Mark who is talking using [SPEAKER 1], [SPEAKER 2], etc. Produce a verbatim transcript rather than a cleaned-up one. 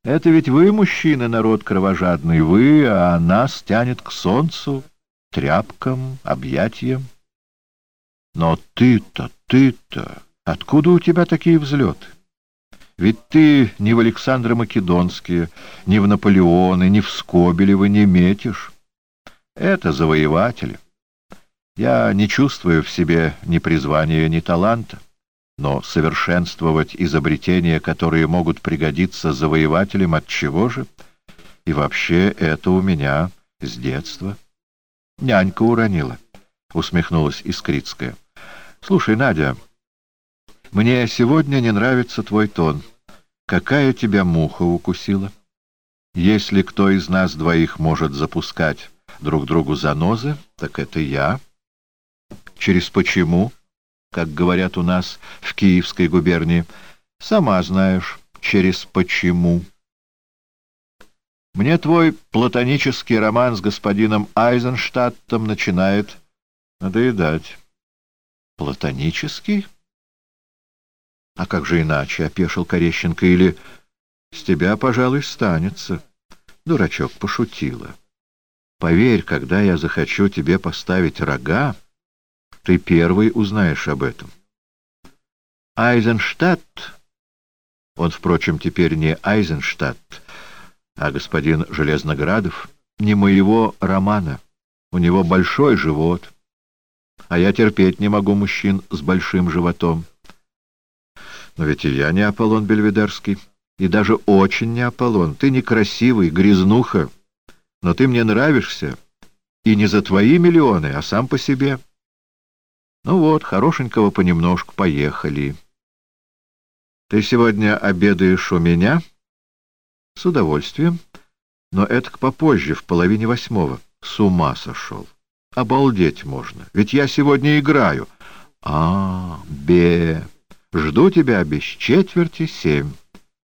[SPEAKER 1] Это ведь вы, мужчины, народ кровожадный, вы, а нас тянет к солнцу, тряпкам, объятиям. Но ты-то, ты-то, откуда у тебя такие взлеты? Ведь ты ни в Александра Македонские, ни в Наполеоны, ни в Скобелевы не метишь. Это завоеватели. Я не чувствую в себе ни призвания, ни таланта, но совершенствовать изобретения, которые могут пригодиться завоевателям, от чего же? И вообще это у меня с детства. Нянька уронила, — усмехнулась Искрицкая. Слушай, Надя, мне сегодня не нравится твой тон. Какая тебя муха укусила? Если кто из нас двоих может запускать друг другу занозы, так это я. Через почему, как говорят у нас в Киевской губернии, сама знаешь, через почему. Мне твой платонический роман с господином Айзенштадтом начинает надоедать. Платонический? А как же иначе, — опешил Корещенко, — или с тебя, пожалуй, станется. Дурачок, пошутила. Поверь, когда я захочу тебе поставить рога, ты первый узнаешь об этом. Айзенштадт, он, впрочем, теперь не Айзенштадт, а господин Железноградов, не моего романа. У него большой живот, а я терпеть не могу мужчин с большим животом. Но ведь и я не Аполлон Бельведерский, и даже очень не Аполлон. Ты некрасивый, грязнуха, но ты мне нравишься, и не за твои миллионы, а сам по себе. Ну вот, хорошенького понемножку, поехали. Ты сегодня обедаешь у меня? С удовольствием, но это попозже, в половине восьмого. С ума сошел. Обалдеть можно, ведь я сегодня играю. А, бе... Жду тебя без четверти семь.